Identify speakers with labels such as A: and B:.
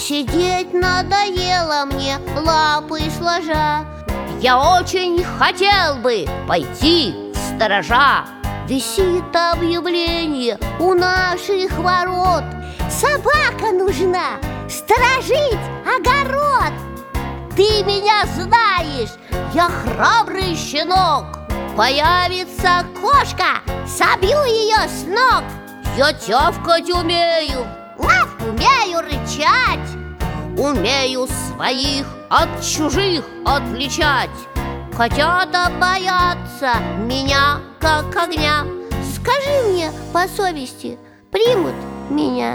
A: Сидеть надоело мне, лапы сложа. Я очень хотел бы пойти в сторожа. Висит объявление у наших ворот: собака нужна, сторожить огород. Ты меня знаешь, я храбрый щенок. Появится кошка, собью ее с ног. Я тявкать умею, умею рычать, умею своих от чужих отличать. Хотят боятся меня, как огня. Скажи мне по совести, примут меня?